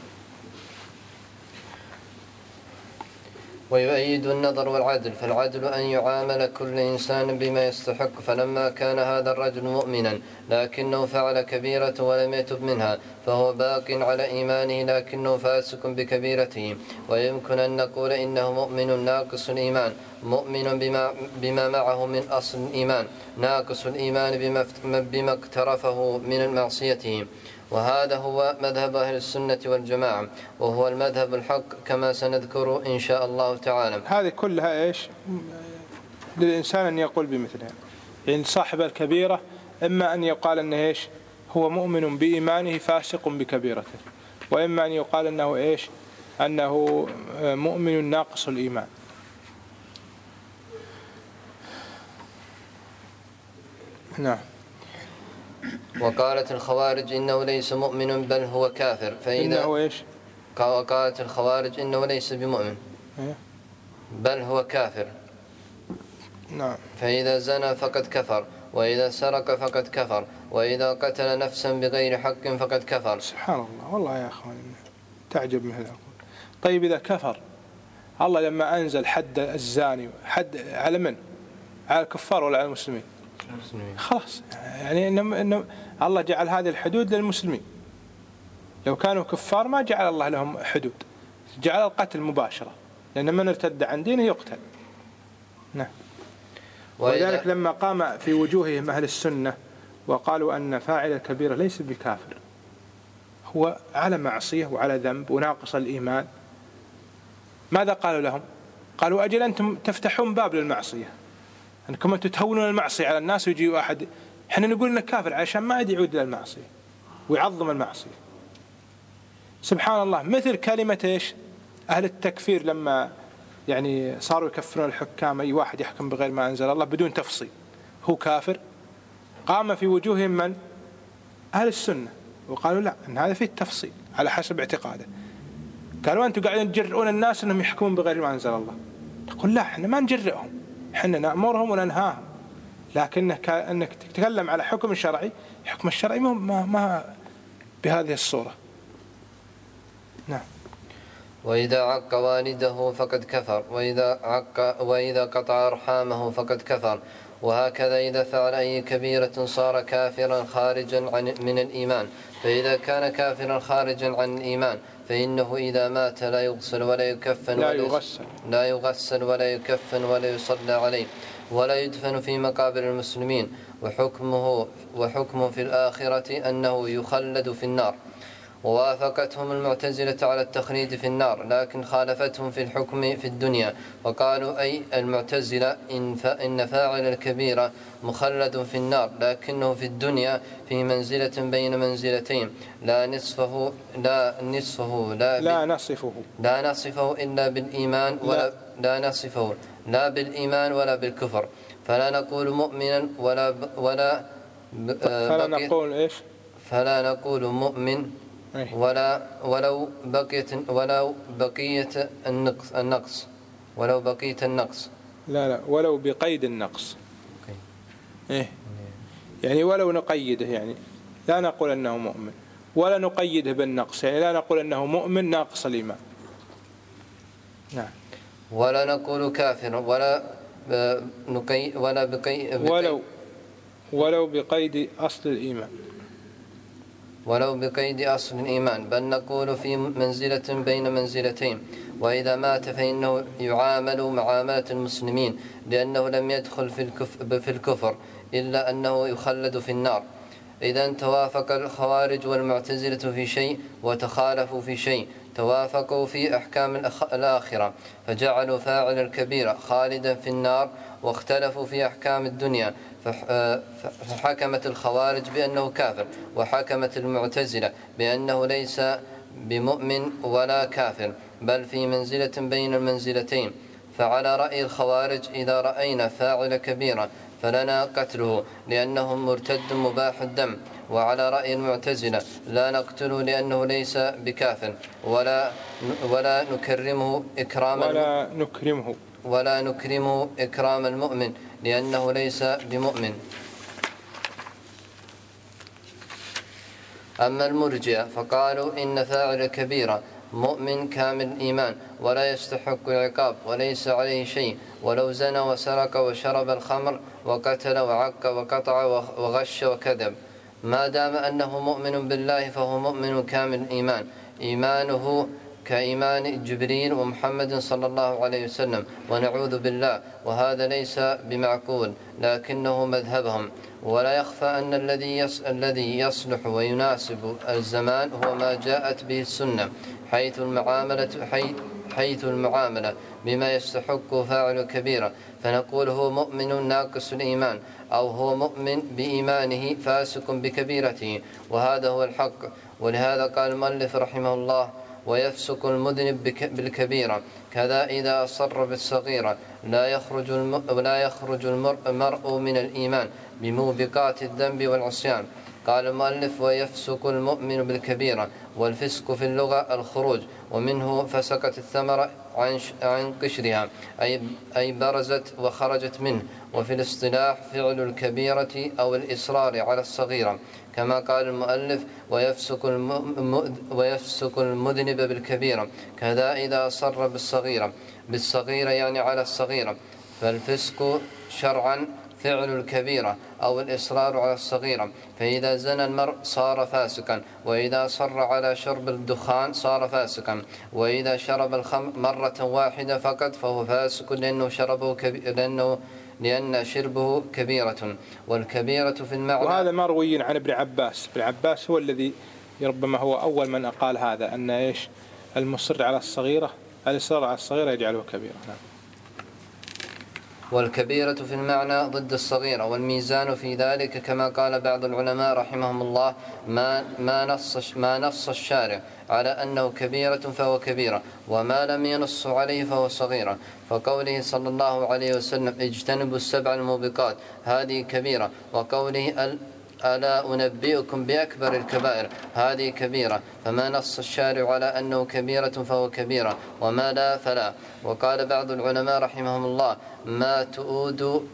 Speaker 1: ويؤيد النظر والعدل، فالعدل أن يعامل كل إنسان بما يستحق. فلما كان هذا الرجل مؤمنا لكنه فعل كبيرة ولم يتب منها فهو باق على إيمانه لكنه فاسق بكبيرته. ويمكن أن نقول إنه مؤمن ناقص الإيمان، مؤمن بما معه من أصل الإيمان، ناقص الإيمان بما اقترفه من معصيته. وهذا هو مذهب أهل السنة والجماعة، وهو المذهب الحق كما سنذكر إن شاء الله تعالى.
Speaker 2: هذه كلها إيش للإنسان أن يقول بمثلها. يعني صاحب الكبيرة إما أن يقال أنه إيش هو مؤمن بإيمانه فاسق بكبيرته، وإما أن يقال أنه إيش أنه مؤمن ناقص الإيمان. نعم.
Speaker 1: وقالت الخوارج إنه ليس مؤمن بل هو كافر،
Speaker 2: إنه إيش؟
Speaker 1: وقالت الخوارج إنه ليس بمؤمن بل هو كافر.
Speaker 2: نعم.
Speaker 1: فإذا زنى فقد كفر، وإذا سرق فقد كفر، وإذا قتل نفسا بغير حق فقد كفر.
Speaker 2: سبحان الله، والله يا أخوان تعجب من هذا. طيب إذا كفر، الله لما أنزل حد الزاني حد على من؟ على الكفار ولا على المسلمين؟ خلاص، يعني إن الله جعل هذه الحدود للمسلمين. لو كانوا كفار ما جعل الله لهم حدود، جعل القتل مباشرة، لأن من ارتد عن دينه يقتل. نعم. ولذلك لما قام في وجوههم أهل السنة وقالوا أن فاعل الكبيرة ليس بكافر، هو على معصية وعلى ذنب وناقص الإيمان، ماذا قالوا لهم؟ قالوا أجل أنتم تفتحون باب للمعصية، أنكم أنتم تهونون المعصية على الناس، ويجي واحد إحنا نقول إنك كافر عشان ما عاد يعود إلى المعصية ويعظم المعصية. سبحان الله، مثل كلمة إيش أهل التكفير لما يعني صاروا يكفرون الحكام، أي واحد يحكم بغير ما أنزل الله بدون تفصيل هو كافر. قام في وجوههم من؟ أهل السنة، وقالوا لا، إن هذا فيه التفصيل على حسب اعتقاده. قالوا أنتم قاعدين تجرؤون الناس أنهم يحكمون بغير ما أنزل الله. تقول لا، إحنا ما نجرئهم، إحنا نأمرهم وننهاهم، لكنك أنك تتكلم على حكم شرعي، حكم الشرعي ما بهذه الصورة. نعم.
Speaker 1: وإذا عق والده فقد كفر، وإذا قطع أرحامه فقد كفر. وهكذا إذا فعل أي كبيرة صار كافرا خارجا من الإيمان. فإذا كان كافرا خارجا عن الإيمان فإنه إذا مات لا يغسل ولا يكفن ولا يكفن ولا يصلى عليه ولا يدفن في مقابر المسلمين. وحكمه في الآخرة أنه يخلد في النار. ووافقتهم المعتزلة على التخليد في النار، لكن خالفتهم في الحكم في الدنيا، وقالوا أي المعتزلة إن فاعل الكبيرة مخلد في النار، لكنه في الدنيا في منزلة بين منزلتين، لا نصفه إلا بالإيمان لا نصفه لا بالإيمان ولا بالكفر. فلا نقول مؤمنا فلا نقول مؤمن ولو بقية النقص
Speaker 2: لا ولو بقيد النقص. يعني ولو نقيده، يعني لا نقول أنه مؤمن ولا نقيده بالنقص، يعني لا نقول أنه مؤمن ناقص الإيمان. نعم.
Speaker 1: ولا نقول كافر
Speaker 2: ولو بقيد أصل الإيمان،
Speaker 1: بل نقول في منزلة بين منزلتين. وإذا مات فإنه يعامل معاملة المسلمين، لأنه لم يدخل في الكفر إلا أنه يخلد في النار. إذا توافق الخوارج والمعتزلة في شيء وتخالفوا في شيء. توافقوا في أحكام الآخرة فجعلوا فاعل الكبيرة خالدا في النار، واختلفوا في أحكام الدنيا فحكمت الخوارج بأنه كافر، وحكمت المعتزلة بأنه ليس بمؤمن ولا كافر، بل في منزلة بين المنزلتين. فعلى رأي الخوارج إذا رأينا فاعل كبيرة فلنا قتله لأنه مرتد مباح الدم. وعلى رأي المعتزلة لا نقتله لأنه ليس بكافر ولا نكرمه إكرام المؤمن لأنه ليس بمؤمن. أما المرجئة فقالوا إن فاعل كبيرة مؤمن كامل الإيمان ولا يستحق العقاب وليس عليه شيء، ولو زنى وسرق وشرب الخمر وقتل وعق وقطع وغش وكذب، ما دام أنه مؤمن بالله فهو مؤمن كامل الإيمان، إيمانه كإيمان جبريل ومحمد صلى الله عليه وسلم، ونعوذ بالله. وهذا ليس بمعقول لكنه مذهبهم. ولا يخفى أن الذي يصلح ويناسب الزمان هو ما جاءت به السنة، حيث المعاملة بما يستحق فاعل كبيرة، فنقول هو مؤمن ناقص الإيمان، أو هو مؤمن بإيمانه فاسق بكبيرته، وهذا هو الحق. ولهذا قال المؤلف رحمه الله: ويفسق المذنب بالكبيرة، كذا إذا أصر بالصغيرة لا يخرج المرء من الإيمان بموبقات الذنب والعصيان. قال المؤلف: ويفسق المؤمن بالكبيرة، والفسق في اللغة الخروج، ومنه فسقت الثمرة عن قشرها أي برزت وخرجت منه. وفي الاصطلاح فعل الكبيرة أو الإصرار على الصغيرة، كما قال المؤلف: ويفسق المذنب بالكبيرة، كذا إذا أصر بالصغيرة يعني على الصغيرة. فالفسق شرعا فعل الكبيرة أو الإصرار على الصغيرة، فإذا زنى المرء صار فاسقا، وإذا أصر على شرب الدخان صار فاسقا، وإذا شرب الخمر مرة واحدة فقط فهو فاسق لأن شربه كبيرة. والكبيرة في المعنى،
Speaker 2: وهذا مروي عن ابن عباس هو الذي ربما هو أول من قال هذا، أن المصر على الصغيرة، الإصرار على الصغيرة يجعله كبيرة. نعم.
Speaker 1: والكبيرة في المعنى ضد الصغيرة، والميزان في ذلك كما قال بعض العلماء رحمهم الله: ما نص الشارع على أنه كبيرة فهو كبيرة، وما لم ينص عليه فهو صغيرة. فقوله صلى الله عليه وسلم: اجتنبوا السبع الموبقات، هذه كبيرة. وقوله ألا أنبئكم بأكبر الكبائر؟ هذه كبيرة، فما نص الشارع على أنه كبيرة فهو كبيرة، وما لا فلا. وقال بعض العلماء رحمهم الله: ما توعد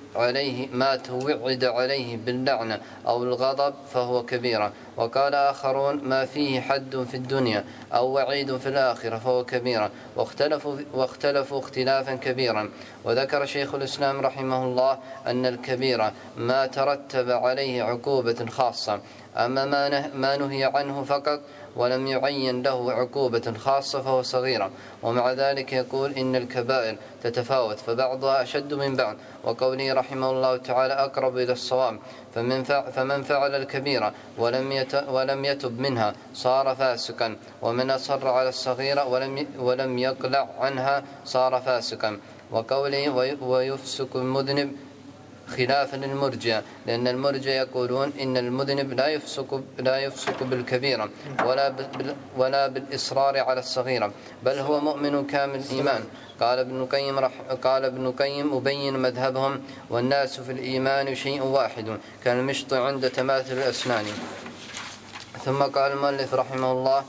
Speaker 1: عليه باللعنة أو الغضب فهو كبيرة. وقال آخرون: ما فيه حد في الدنيا أو وعيد في الآخرة فهو كبيرة. واختلفوا اختلافا كبيرا. وذكر شيخ الإسلام رحمه الله أن الكبيرة ما ترتب عليه عقوبة خاصة، أما ما نهي عنه فقط ولم يعين له عقوبة خاصة فهو صغيرة. ومع ذلك يقول إن الكبائر تتفاوت، فبعضها أشد من بعض. وقوله رحمه الله تعالى أقرب إلى الصواب: فمن فعل الكبيرة ولم يتب منها صار فاسقا، ومن أصر على الصغيرة ولم يقلع عنها صار فاسقا. وقوله ويفسق المذنب خلافا للمرجئة، لأن المرجئة يقولون إن المذنب لا يفسق بالكبيرة ولا بالإصرار على الصغيرة، بل هو مؤمن كامل الإيمان. قال ابن القيم مبين مذهبهم: والناس في الإيمان شيء واحد كالمشط عند تماثل الأسنان. ثم قال المؤلف رحمه الله: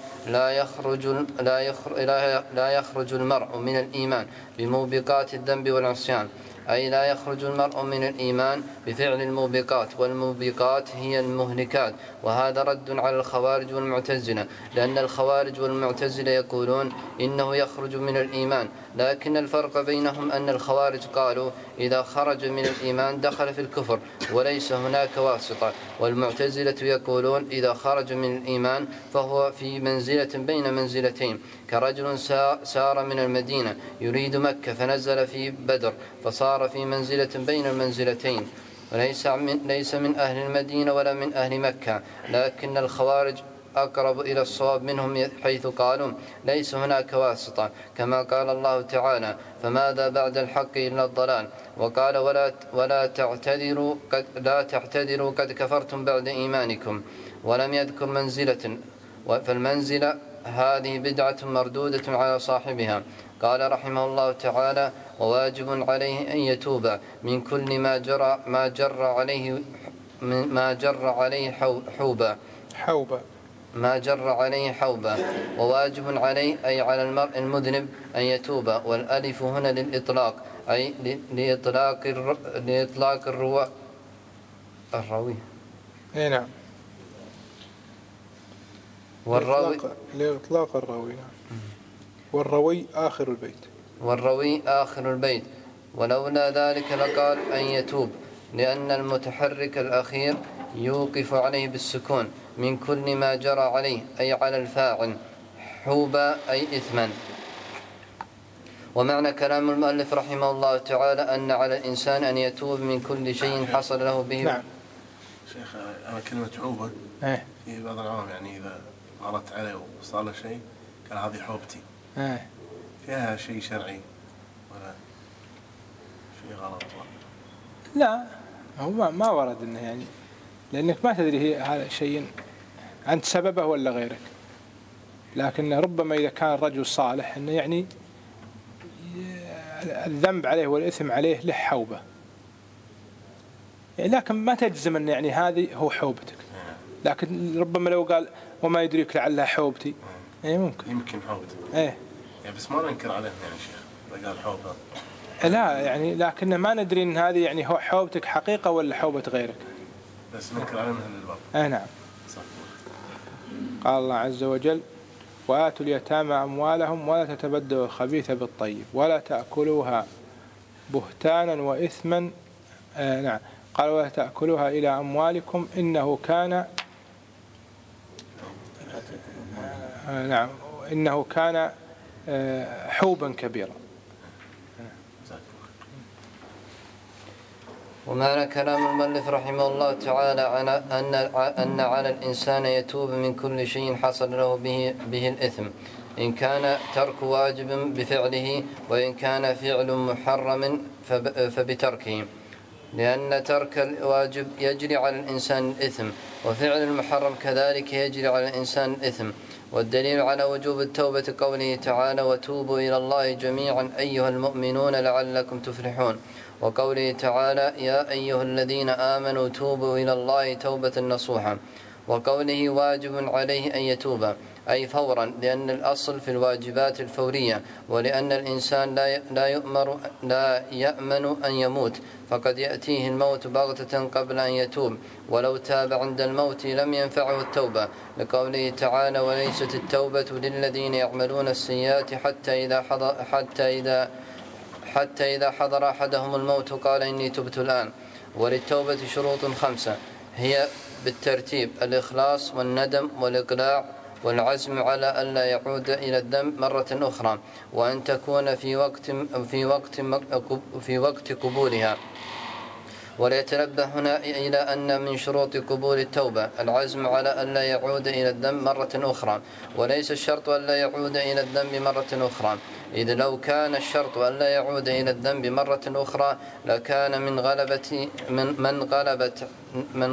Speaker 1: لا يخرج المرء من الإيمان بموبقات الذنب والعصيان، أي لا يخرج المرء من الإيمان بفعل الموبقات، والموبقات هي المهلكات. وهذا رد على الخوارج والمعتزلة، لأن الخوارج والمعتزلة يقولون إنه يخرج من الإيمان، لكن الفرق بينهم أن الخوارج قالوا إذا خرج من الإيمان دخل في الكفر وليس هناك واسطة، والمعتزلة يقولون إذا خرج من الإيمان فهو في منزلة بين منزلتين، كرجل سار من المدينة يريد مكة فنزل في بدر فصار في منزلة بين المنزلتين، ليس من أهل المدينة ولا من أهل مكة. لكن الخوارج أقرب إلى الصواب منهم، حيث قالوا ليس هناك واسطة، كما قال الله تعالى: فماذا بعد الحق إلا الضلال. وقال: ولا تعتذروا قد كفرتم بعد إيمانكم. ولم يذكر منزلة، فالمنزلة هذه بدعة مردودة على صاحبها. قال رحمه الله تعالى: وواجب عليه أن يتوب من كل ما جر عليه حوبا. وواجب عليه أي على المرء المذنب أن يتوب، والألف هنا للإطلاق، أي لإطلاق الروي.
Speaker 2: نعم، لإطلاق الراوي. والروي آخر البيت. ولولا ذلك لقال أن يتوب، لأن المتحرك الأخير يوقف عليه بالسكون من كل ما جرى عليه، أي على الفاعل. حوبا أي إثما. ومعنى كلام المؤلف رحمه الله تعالى أن على الإنسان أن يتوب من كل شيء حصل له به.
Speaker 4: نعم شيخ، أنا كلمة حوبة في بعض العوام يعني إذا مرت عليه وصار له شيء قال هذه حوبتي، فيها شيء شرعي ولا شيء غلط؟
Speaker 2: لا، هو ما ورد إنه يعني، لأنك ما تدري هذا شيء أنت سببه ولا غيرك. لكن ربما إذا كان الرجل صالح إنه يعني الذنب عليه والإثم عليه له حوبة، يعني لكن ما تجزم أن يعني هذه هو حوبتك. لكن ربما لو قال وما يدريك لعلها حوبتي،
Speaker 4: يمكن حوبتك يعني، بس ما ننكر عليه يعني شيخ إذا قال حوبة.
Speaker 2: لا يعني، لكن ما ندري إن هذه يعني هو حوبتك حقيقة ولا حوبة غيرك،
Speaker 4: بس ننكر عليه من الباب.
Speaker 2: نعم. قال الله عز وجل: وآتوا اليتامى أموالهم ولا تتبدلوا الخبيث بالطيب ولا تأكلوها بهتانا وإثما. نعم، قال: ولا تأكلوها إلى أموالكم إنه كان حوبا كبيرا.
Speaker 1: ومعنى كلام المؤلف رحمه الله تعالى أن على الإنسان يتوب من كل شيء حصل له به الإثم، إن كان ترك واجب بفعله، وإن كان فعل محرم فبتركه، لأن ترك الواجب يجري على الإنسان الإثم، وفعل المحرم كذلك يجري على الإنسان الإثم. والدليل على وجوب التوبة قوله تعالى: وتوبوا إلى الله جميعا أيها المؤمنون لعلكم تفلحون. وقوله تعالى يا أيها الذين آمنوا توبوا إلى الله توبة نصوحا، وقوله واجب عليه أن يتوب أي فورا، لأن الأصل في الواجبات الفورية، ولأن الإنسان لا يأمن أن يموت، فقد يأتيه الموت بغتة قبل أن يتوب، ولو تاب عند الموت لم ينفعه التوبة، لقوله تعالى وليست التوبة للذين يعملون السيئات حتى إذا حضر أحدهم الموت قال إني تبت الآن. وللتوبة شروط 5 هي بالترتيب الإخلاص والندم والإقلاع والعزم على ألا يعود إلى الذنب مرة أخرى، وأن تكون في وقت قبولها. وليتنبه هنا إلى أن من شروط قبول التوبة العزم على ألا يعود إلى الذنب مرة أخرى، وليس الشرط ألا يعود إلى الذنب مرة أخرى، إذ لو كان الشرط ألا يعود إلى الذنب مرة أخرى لكان من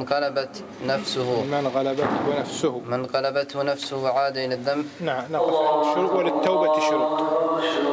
Speaker 1: غلبته نفسه وعاد إلى الذنب.
Speaker 2: نعم. وللتوبة شروط.